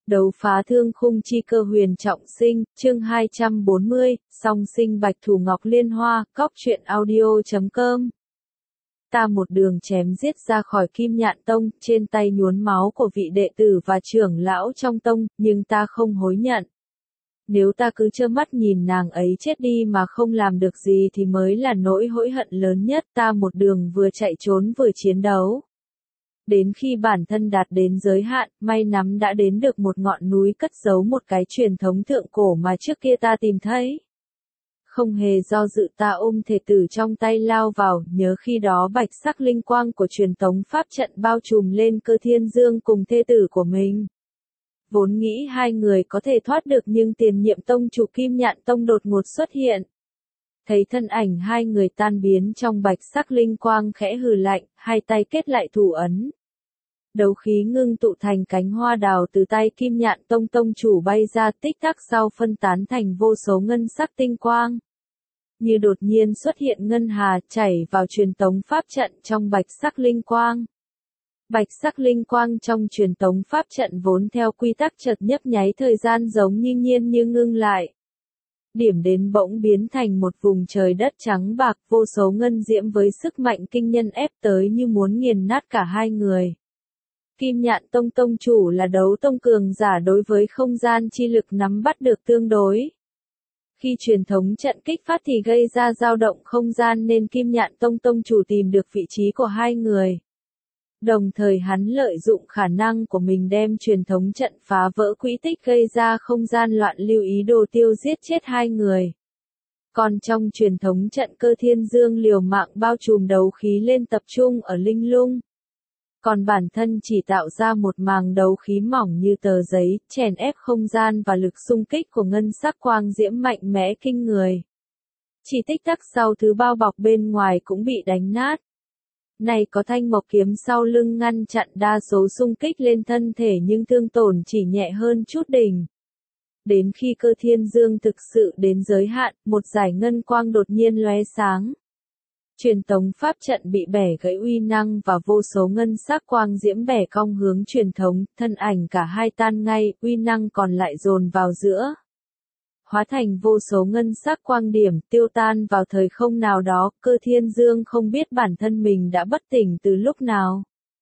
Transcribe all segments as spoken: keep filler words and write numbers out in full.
Đấu phá thương khung chi cơ huyền trọng sinh, chương hai trăm bốn mươi, song sinh bạch thủ ngọc liên hoa, cóc truyện audio chấm com. Ta một đường chém giết ra khỏi Kim Nhạn Tông, trên tay nhuốm máu của vị đệ tử và trưởng lão trong tông, nhưng ta không hối nhận. Nếu ta cứ trơ mắt nhìn nàng ấy chết đi mà không làm được gì thì mới là nỗi hối hận lớn nhất. Ta một đường vừa chạy trốn vừa chiến đấu. Đến khi bản thân đạt đến giới hạn, may nắm đã đến được một ngọn núi cất giấu một cái truyền thống thượng cổ mà trước kia ta tìm thấy. Không hề do dự ta ôm thể tử trong tay lao vào, nhớ khi đó bạch sắc linh quang của truyền thống pháp trận bao trùm lên Cơ Thiên Dương cùng thê tử của mình. Vốn nghĩ hai người có thể thoát được nhưng tiền nhiệm tông chủ Kim Nhạn Tông đột ngột xuất hiện. Thấy thân ảnh hai người tan biến trong bạch sắc linh quang khẽ hừ lạnh, hai tay kết lại thủ ấn. Đấu khí ngưng tụ thành cánh hoa đào từ tay Kim Nhạn Tông tông chủ bay ra, tích tắc sau phân tán thành vô số ngân sắc tinh quang. Như đột nhiên xuất hiện ngân hà chảy vào truyền tống pháp trận trong bạch sắc linh quang. Bạch sắc linh quang trong truyền tống pháp trận vốn theo quy tắc chợt nhấp nháy thời gian giống như nhiên như ngưng lại. Điểm đến bỗng biến thành một vùng trời đất trắng bạc, vô số ngân diễm với sức mạnh kinh nhân ép tới như muốn nghiền nát cả hai người. Kim Nhạn Tông tông chủ là đấu tông cường giả, đối với không gian chi lực nắm bắt được tương đối. Khi truyền thống trận kích phát thì gây ra dao động không gian nên Kim Nhạn Tông tông chủ tìm được vị trí của hai người. Đồng thời hắn lợi dụng khả năng của mình đem truyền thống trận phá vỡ quỹ tích gây ra không gian loạn lưu, ý đồ tiêu giết chết hai người. Còn trong truyền thống trận Cơ Thiên Dương liều mạng bao trùm đấu khí lên tập trung ở linh lung. Còn bản thân chỉ tạo ra một màng đấu khí mỏng như tờ giấy, chèn ép không gian và lực xung kích của ngân sắc quang diễm mạnh mẽ kinh người. Chỉ tích tắc sau thứ bao bọc bên ngoài cũng bị đánh nát. Này có thanh mộc kiếm sau lưng ngăn chặn đa số xung kích lên thân thể nhưng thương tổn chỉ nhẹ hơn chút đỉnh. Đến khi Cơ Thiên Dương thực sự đến giới hạn, một dải ngân quang đột nhiên lóe sáng. Truyền tống pháp trận bị bẻ gãy uy năng và vô số ngân sắc quang diễm bẻ cong hướng truyền thống, thân ảnh cả hai tan ngay, uy năng còn lại dồn vào giữa. Hóa thành vô số ngân sắc quang điểm, tiêu tan vào thời không nào đó. Cơ Thiên Dương không biết bản thân mình đã bất tỉnh từ lúc nào.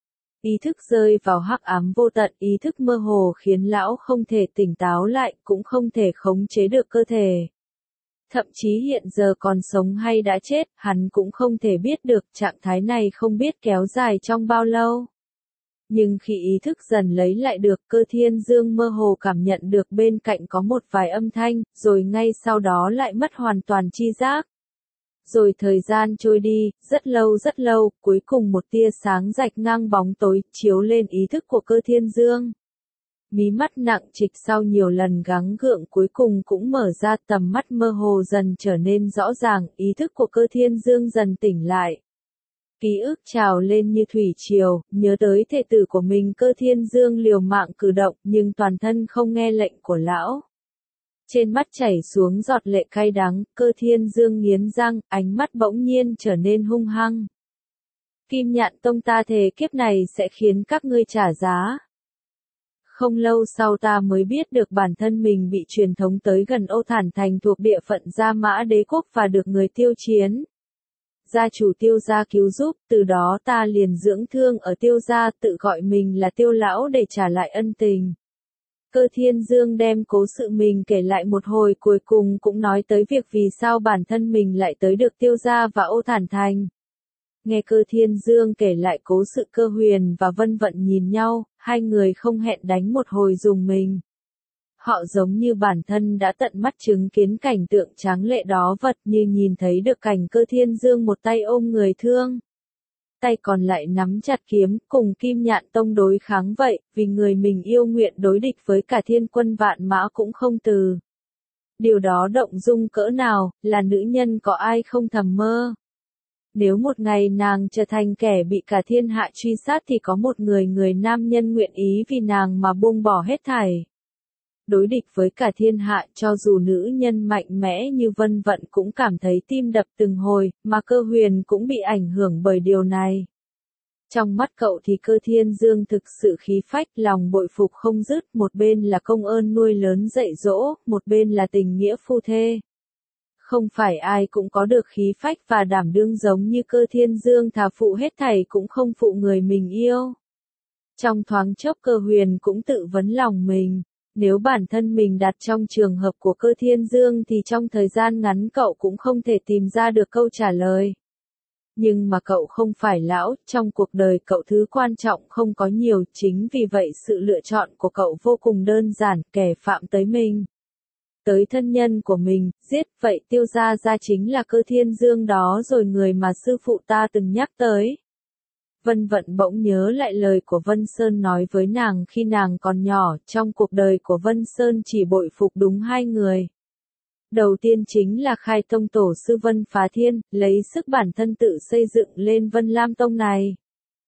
Ý thức rơi vào hắc ám vô tận, ý thức mơ hồ khiến lão không thể tỉnh táo lại, cũng không thể khống chế được cơ thể. Thậm chí hiện giờ còn sống hay đã chết, hắn cũng không thể biết được, trạng thái này không biết kéo dài trong bao lâu. Nhưng khi ý thức dần lấy lại được, Cơ Thiên Dương mơ hồ cảm nhận được bên cạnh có một vài âm thanh, rồi ngay sau đó lại mất hoàn toàn tri giác. Rồi thời gian trôi đi, rất lâu rất lâu, cuối cùng một tia sáng rạch ngang bóng tối, chiếu lên ý thức của Cơ Thiên Dương. Mí mắt nặng trịch sau nhiều lần gắng gượng cuối cùng cũng mở ra, tầm mắt mơ hồ dần trở nên rõ ràng, ý thức của Cơ Thiên Dương dần tỉnh lại. Ký ức trào lên như thủy triều, nhớ tới thể tử của mình. Cơ Thiên Dương liều mạng cử động nhưng toàn thân không nghe lệnh của lão. Trên mắt chảy xuống giọt lệ cay đắng, Cơ Thiên Dương nghiến răng, ánh mắt bỗng nhiên trở nên hung hăng. Kim Nhạn Tông ta thề kiếp này sẽ khiến các ngươi trả giá. Không lâu sau ta mới biết được bản thân mình bị truyền thống tới gần Ô Thản Thành thuộc địa phận Gia Mã Đế Quốc và được người Tiêu chiến. Gia chủ Tiêu gia cứu giúp, từ đó ta liền dưỡng thương ở Tiêu gia, tự gọi mình là Tiêu lão để trả lại ân tình. Cơ Thiên Dương đem cố sự mình kể lại một hồi, cuối cùng cũng nói tới việc vì sao bản thân mình lại tới được Tiêu gia và Ô Thản Thành. Nghe Cơ Thiên Dương kể lại cố sự, Cơ Huyền và Vân Vận nhìn nhau, hai người không hẹn đánh một hồi rùng mình. Họ giống như bản thân đã tận mắt chứng kiến cảnh tượng tráng lệ đó vật, như nhìn thấy được cảnh Cơ Thiên Dương một tay ôm người thương. Tay còn lại nắm chặt kiếm, cùng Kim Nhạn Tông đối kháng vậy, vì người mình yêu nguyện đối địch với cả thiên quân vạn mã cũng không từ. Điều đó động dung cỡ nào, là nữ nhân có ai không thầm mơ. Nếu một ngày nàng trở thành kẻ bị cả thiên hạ truy sát thì có một người người nam nhân nguyện ý vì nàng mà buông bỏ hết thảy. Đối địch với cả thiên hạ, cho dù nữ nhân mạnh mẽ như Vân Vận cũng cảm thấy tim đập từng hồi, mà Cơ Huyền cũng bị ảnh hưởng bởi điều này. Trong mắt cậu thì Cơ Thiên Dương thực sự khí phách, lòng bội phục không dứt, một bên là công ơn nuôi lớn dạy dỗ, một bên là tình nghĩa phu thê. Không phải ai cũng có được khí phách và đảm đương giống như Cơ Thiên Dương, thà phụ hết thảy cũng không phụ người mình yêu. Trong thoáng chốc Cơ Huyền cũng tự vấn lòng mình, nếu bản thân mình đặt trong trường hợp của Cơ Thiên Dương thì trong thời gian ngắn cậu cũng không thể tìm ra được câu trả lời. Nhưng mà cậu không phải lão, trong cuộc đời cậu thứ quan trọng không có nhiều, chính vì vậy sự lựa chọn của cậu vô cùng đơn giản, kẻ phạm tới mình, tới thân nhân của mình, giết, vậy Tiêu Gia Gia chính là Cơ Thiên Dương đó rồi, người mà sư phụ ta từng nhắc tới. Vân Vận bỗng nhớ lại lời của Vân Sơn nói với nàng khi nàng còn nhỏ, trong cuộc đời của Vân Sơn chỉ bội phục đúng hai người. Đầu tiên chính là khai tông tổ sư Vân Phá Thiên, lấy sức bản thân tự xây dựng lên Vân Lam Tông này.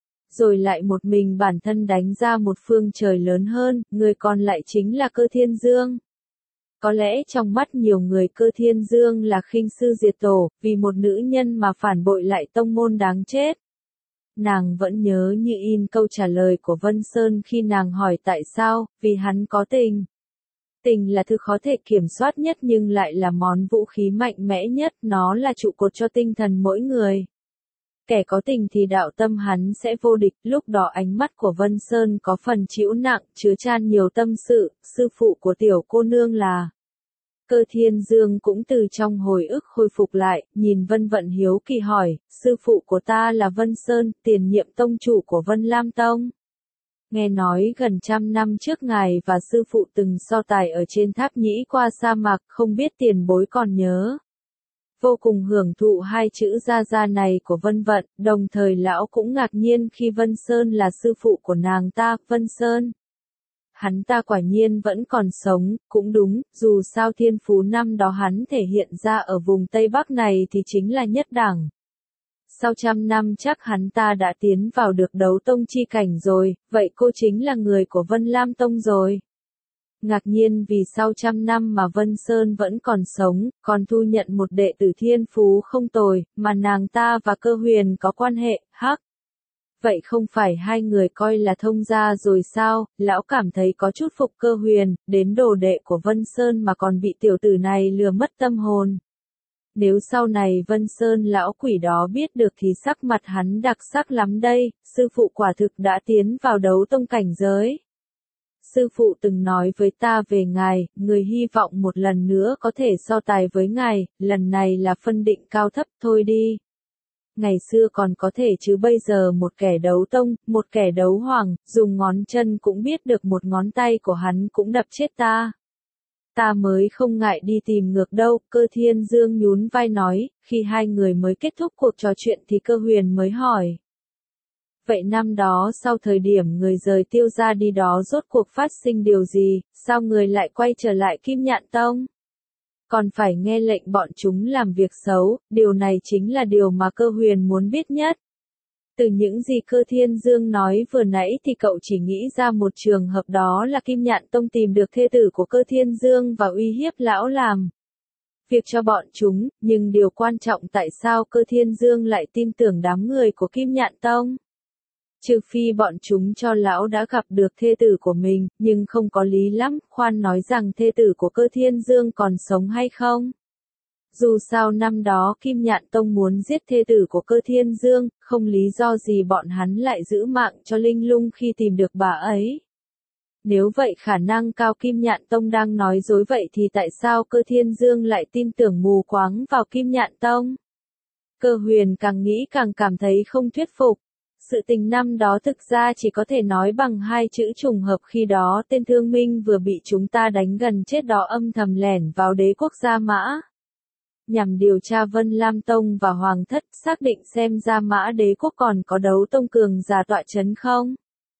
Rồi lại một mình bản thân đánh ra một phương trời lớn hơn, người còn lại chính là Cơ Thiên Dương. Có lẽ trong mắt nhiều người Cơ Thiên Dương là khinh sư diệt tổ, vì một nữ nhân mà phản bội lại tông môn đáng chết. Nàng vẫn nhớ như in câu trả lời của Vân Sơn khi nàng hỏi tại sao, vì hắn có tình. Tình là thứ khó thể kiểm soát nhất nhưng lại là món vũ khí mạnh mẽ nhất, nó là trụ cột cho tinh thần mỗi người. Kẻ có tình thì đạo tâm hắn sẽ vô địch, lúc đó ánh mắt của Vân Sơn có phần trĩu nặng, chứa chan nhiều tâm sự, sư phụ của tiểu cô nương là. Cơ Thiên Dương cũng từ trong hồi ức khôi phục lại, nhìn Vân Vận hiếu kỳ hỏi, sư phụ của ta là Vân Sơn, tiền nhiệm tông chủ của Vân Lam Tông. Nghe nói gần trăm năm trước ngài và sư phụ từng so tài ở trên tháp nhĩ qua sa mạc, không biết tiền bối còn nhớ. Vô cùng hưởng thụ hai chữ gia gia này của Vân Vận, đồng thời lão cũng ngạc nhiên khi Vân Sơn là sư phụ của nàng ta, Vân Sơn. Hắn ta quả nhiên vẫn còn sống, cũng đúng, dù sao thiên phú năm đó hắn thể hiện ra ở vùng Tây Bắc này thì chính là nhất đẳng. Sau trăm năm chắc hắn ta đã tiến vào được đấu tông chi cảnh rồi, vậy cô chính là người của Vân Lam Tông rồi. Ngạc nhiên vì sau trăm năm mà Vân Sơn vẫn còn sống, còn thu nhận một đệ tử thiên phú không tồi, mà nàng ta và Cơ Huyền có quan hệ, hắc. Vậy không phải hai người coi là thông gia rồi sao, lão cảm thấy có chút phục Cơ Huyền, đến đồ đệ của Vân Sơn mà còn bị tiểu tử này lừa mất tâm hồn. Nếu sau này Vân Sơn lão quỷ đó biết được thì sắc mặt hắn đặc sắc lắm đây, sư phụ quả thực đã tiến vào đấu tông cảnh giới. Sư phụ từng nói với ta về ngài, người hy vọng một lần nữa có thể so tài với ngài, lần này là phân định cao thấp thôi đi. Ngày xưa còn có thể chứ bây giờ một kẻ đấu tông, một kẻ đấu hoàng, dùng ngón chân cũng biết được một ngón tay của hắn cũng đập chết ta. Ta mới không ngại đi tìm ngược đâu, Cơ Thiên Dương nhún vai nói, khi hai người mới kết thúc cuộc trò chuyện thì Cơ Huyền mới hỏi. Vậy năm đó sau thời điểm người rời Tiêu gia đi đó rốt cuộc phát sinh điều gì, sao người lại quay trở lại Kim Nhạn Tông? Còn phải nghe lệnh bọn chúng làm việc xấu, điều này chính là điều mà Cơ Huyền muốn biết nhất. Từ những gì Cơ Thiên Dương nói vừa nãy thì cậu chỉ nghĩ ra một trường hợp, đó là Kim Nhạn Tông tìm được thê tử của Cơ Thiên Dương và uy hiếp lão làm việc cho bọn chúng, nhưng điều quan trọng tại sao Cơ Thiên Dương lại tin tưởng đám người của Kim Nhạn Tông? Trừ phi bọn chúng cho lão đã gặp được thê tử của mình, nhưng không có lý lắm, khoan nói rằng thê tử của Cơ Thiên Dương còn sống hay không. Dù sao năm đó Kim Nhạn Tông muốn giết thê tử của Cơ Thiên Dương, không lý do gì bọn hắn lại giữ mạng cho Linh Lung khi tìm được bà ấy. Nếu vậy khả năng cao Kim Nhạn Tông đang nói dối, vậy thì tại sao Cơ Thiên Dương lại tin tưởng mù quáng vào Kim Nhạn Tông? Cơ Huyền càng nghĩ càng cảm thấy không thuyết phục. Sự tình năm đó thực ra chỉ có thể nói bằng hai chữ trùng hợp, khi đó tên Thương Minh vừa bị chúng ta đánh gần chết đó âm thầm lẻn vào Đế quốc Gia Mã. Nhằm điều tra Vân Lam Tông và Hoàng Thất, xác định xem Gia Mã Đế quốc còn có đấu tông cường giả tọa chấn không.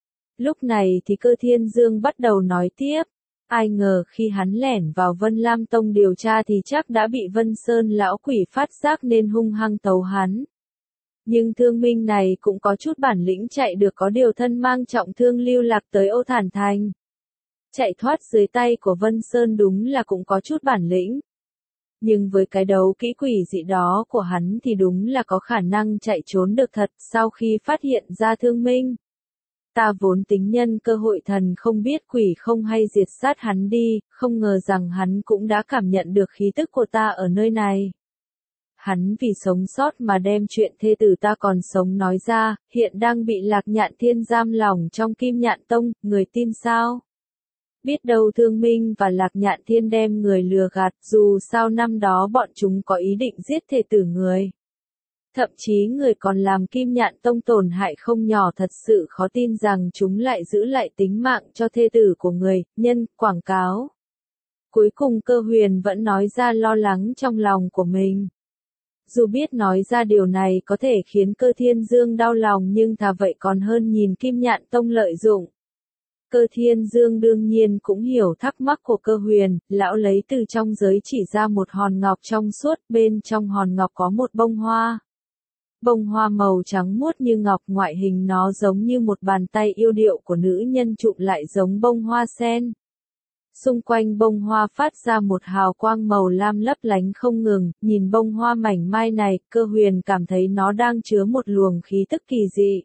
Lúc này thì Cơ Thiên Dương bắt đầu nói tiếp. Ai ngờ khi hắn lẻn vào Vân Lam Tông điều tra thì chắc đã bị Vân Sơn lão quỷ phát giác nên hung hăng tấu hắn. Nhưng Thương Minh này cũng có chút bản lĩnh, chạy được, có điều thân mang trọng thương lưu lạc tới Ô Thản Thành. Chạy thoát dưới tay của Vân Sơn đúng là cũng có chút bản lĩnh. Nhưng với cái đấu kỹ quỷ dị đó của hắn thì đúng là có khả năng chạy trốn được thật sau khi phát hiện ra thương minh. Ta vốn tính nhân cơ hội thần không biết quỷ không hay diệt sát hắn đi, không ngờ rằng hắn cũng đã cảm nhận được khí tức của ta ở nơi này. Hắn vì sống sót mà đem chuyện thê tử ta còn sống nói ra, hiện đang bị Lạc Nhạn Thiên giam lỏng trong Kim Nhạn Tông, người tin sao? Biết đâu Thương Minh và Lạc Nhạn Thiên đem người lừa gạt, dù sao năm đó bọn chúng có ý định giết thê tử người. Thậm chí người còn làm Kim Nhạn Tông tổn hại không nhỏ, thật sự khó tin rằng chúng lại giữ lại tính mạng cho thê tử của người, nhân, quảng cáo. Cuối cùng Cơ Huyền vẫn nói ra lo lắng trong lòng của mình. Dù biết nói ra điều này có thể khiến Cơ Thiên Dương đau lòng nhưng thà vậy còn hơn nhìn Kim Nhạn Tông lợi dụng. Cơ Thiên Dương đương nhiên cũng hiểu thắc mắc của Cơ Huyền, lão lấy từ trong giới chỉ ra một hòn ngọc trong suốt, bên trong hòn ngọc có một bông hoa. Bông hoa màu trắng muốt như ngọc, ngoại hình nó giống như một bàn tay yêu điệu của nữ nhân chụm lại giống bông hoa sen. Xung quanh bông hoa phát ra một hào quang màu lam lấp lánh không ngừng, nhìn bông hoa mảnh mai này, Cơ Huyền cảm thấy nó đang chứa một luồng khí tức kỳ dị.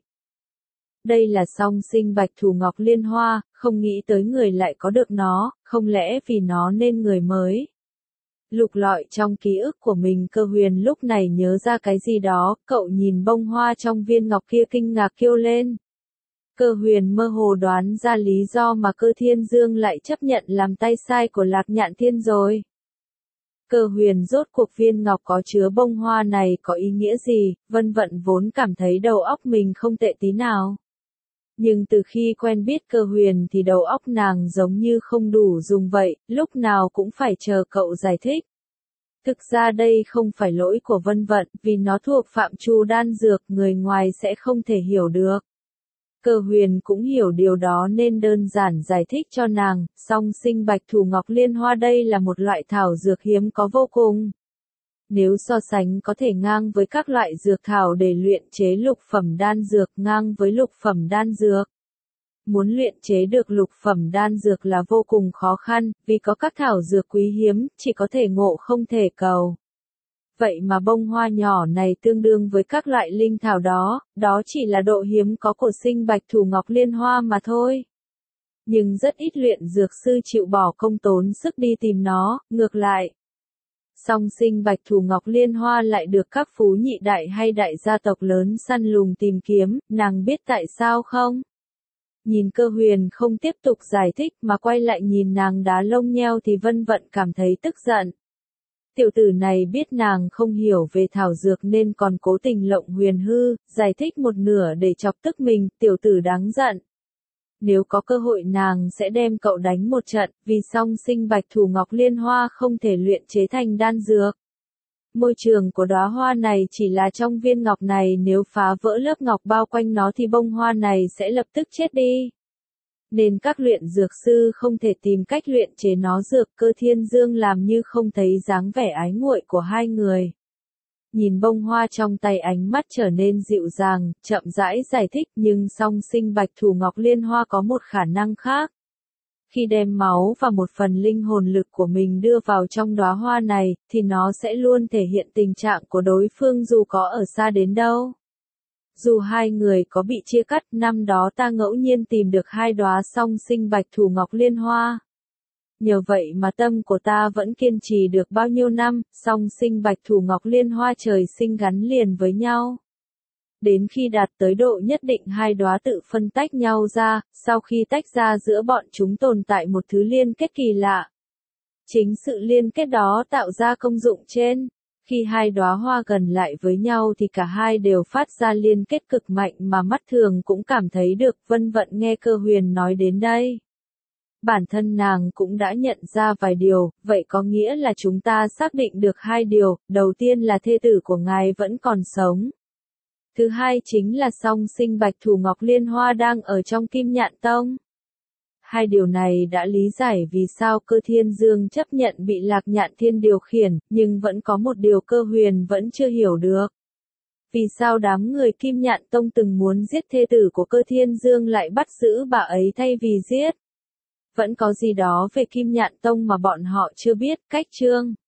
Đây là song sinh bạch thủ ngọc liên hoa, không nghĩ tới người lại có được nó, không lẽ vì nó nên người mới. Lục lọi trong ký ức của mình, Cơ Huyền lúc này nhớ ra cái gì đó, cậu nhìn bông hoa trong viên ngọc kia kinh ngạc kêu lên. Cơ Huyền mơ hồ đoán ra lý do mà Cơ Thiên Dương lại chấp nhận làm tay sai của Lạc Nhạn Thiên rồi. Cơ Huyền rốt cuộc viên ngọc có chứa bông hoa này có ý nghĩa gì, Vân Vận vốn cảm thấy đầu óc mình không tệ tí nào. Nhưng từ khi quen biết Cơ Huyền thì đầu óc nàng giống như không đủ dùng vậy, lúc nào cũng phải chờ cậu giải thích. Thực ra đây không phải lỗi của Vân Vận, vì nó thuộc phạm trù đan dược, người ngoài sẽ không thể hiểu được. Cơ Huyền cũng hiểu điều đó nên đơn giản giải thích cho nàng, song sinh bạch thủ ngọc liên hoa đây là một loại thảo dược hiếm có vô cùng. Nếu so sánh có thể ngang với các loại dược thảo để luyện chế lục phẩm đan dược, ngang với lục phẩm đan dược. Muốn luyện chế được lục phẩm đan dược là vô cùng khó khăn, vì có các thảo dược quý hiếm, chỉ có thể ngộ không thể cầu. Vậy mà bông hoa nhỏ này tương đương với các loại linh thảo đó, đó chỉ là độ hiếm có của sinh bạch thủ ngọc liên hoa mà thôi. Nhưng rất ít luyện dược sư chịu bỏ công tốn sức đi tìm nó, ngược lại. Song sinh bạch thủ ngọc liên hoa lại được các phú nhị đại hay đại gia tộc lớn săn lùng tìm kiếm, nàng biết tại sao không? Nhìn Cơ Huyền không tiếp tục giải thích mà quay lại nhìn nàng đá lông nheo thì Vân Vận cảm thấy tức giận. Tiểu tử này biết nàng không hiểu về thảo dược nên còn cố tình lộng huyền hư, giải thích một nửa để chọc tức mình, tiểu tử đáng giận. Nếu có cơ hội nàng sẽ đem cậu đánh một trận, vì song sinh bạch thủ ngọc liên hoa không thể luyện chế thành đan dược. Môi trường của đóa hoa này chỉ là trong viên ngọc này, nếu phá vỡ lớp ngọc bao quanh nó thì bông hoa này sẽ lập tức chết đi. Nên các luyện dược sư không thể tìm cách luyện chế nó. Dược Cơ Thiên Dương làm như không thấy dáng vẻ ái nguội của hai người. Nhìn bông hoa trong tay, ánh mắt trở nên dịu dàng, chậm rãi giải thích, nhưng song sinh bạch thủ ngọc liên hoa có một khả năng khác. Khi đem máu và một phần linh hồn lực của mình đưa vào trong đóa hoa này, thì nó sẽ luôn thể hiện tình trạng của đối phương dù có ở xa đến đâu. Dù hai người có bị chia cắt, năm đó ta ngẫu nhiên tìm được hai đóa song sinh bạch thủ ngọc liên hoa. Nhờ vậy mà tâm của ta vẫn kiên trì được bao nhiêu năm, song sinh bạch thủ ngọc liên hoa trời sinh gắn liền với nhau. Đến khi đạt tới độ nhất định hai đóa tự phân tách nhau ra, sau khi tách ra giữa bọn chúng tồn tại một thứ liên kết kỳ lạ. Chính sự liên kết đó tạo ra công dụng trên. Khi hai đóa hoa gần lại với nhau thì cả hai đều phát ra liên kết cực mạnh mà mắt thường cũng cảm thấy được. Vân Vận nghe Cơ Huyền nói đến đây. Bản thân nàng cũng đã nhận ra vài điều, vậy có nghĩa là chúng ta xác định được hai điều, đầu tiên là thê tử của ngài vẫn còn sống. Thứ hai chính là song sinh bạch thủ ngọc liên hoa đang ở trong Kim Nhạn Tông. Hai điều này đã lý giải vì sao Cơ Thiên Dương chấp nhận bị Lạc Nhạn Thiên điều khiển, nhưng vẫn có một điều Cơ Huyền vẫn chưa hiểu được. Vì sao đám người Kim Nhạn Tông từng muốn giết thê tử của Cơ Thiên Dương lại bắt giữ bà ấy thay vì giết? Vẫn có gì đó về Kim Nhạn Tông mà bọn họ chưa biết. Cách chương